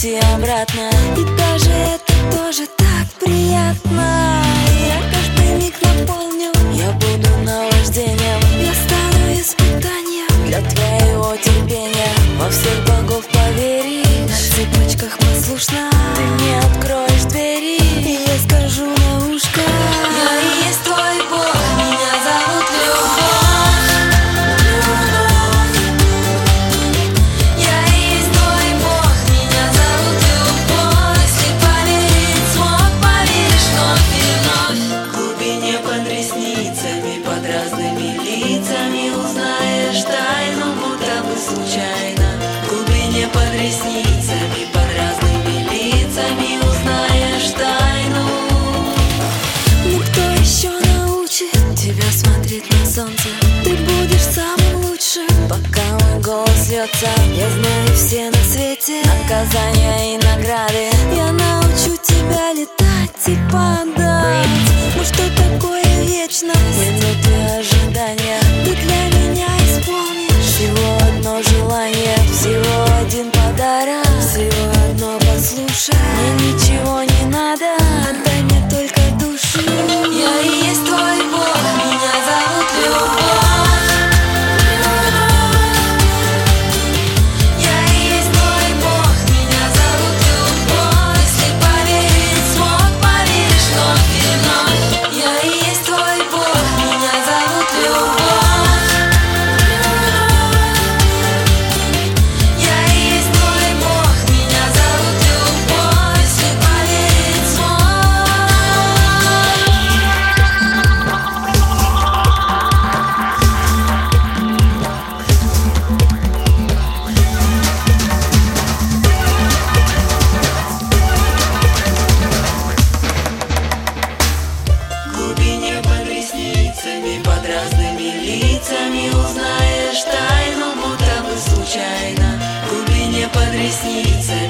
и обратно. И даже это тоже так приятно. Я каждый миг наполню, я буду наваждением. Я стану испытанием для твоего терпения. Во всех богов поверишь, на цепочках послушно ты мне откроешь двери. И я скажу на ушко: я и есть твой Бог, меня зовут Любовь. Я и есть твой Бог, меня зовут Любовь. Если поверить смог, поверишь вновь и вновь. В глубине под ресницами, под разными лицами узнаешь тайну, будто бы случайно. В глубине под ресницами, под разными лицами узнаешь тайну. Ну кто еще научит тебя смотреть на солнце? Ты будешь самым лучшим, пока мой голос льется. Я знаю все на свете наказания и награды. Я научу тебя летать и падать. Ну что такое вечность? Минуты ожидания. Ты для меня исполнишь всего одно желание, всего один подарок, всего одно послушай. Мне ничего не надо, отдай мне только душу. Я и есть твой Бог, меня зовут Любовь. Я и есть твой Бог, меня зовут Любовь. Если поверить смог, поверишь вновь и вновь. Я и есть твой Бог, меня зовут Любовь. Я и есть твой Бог, меня зовут Любовь. Если поверить смог. В глубине под ресницами, под разными лицами узнаешь тайну, будто бы случайно. В глубине под ресницами.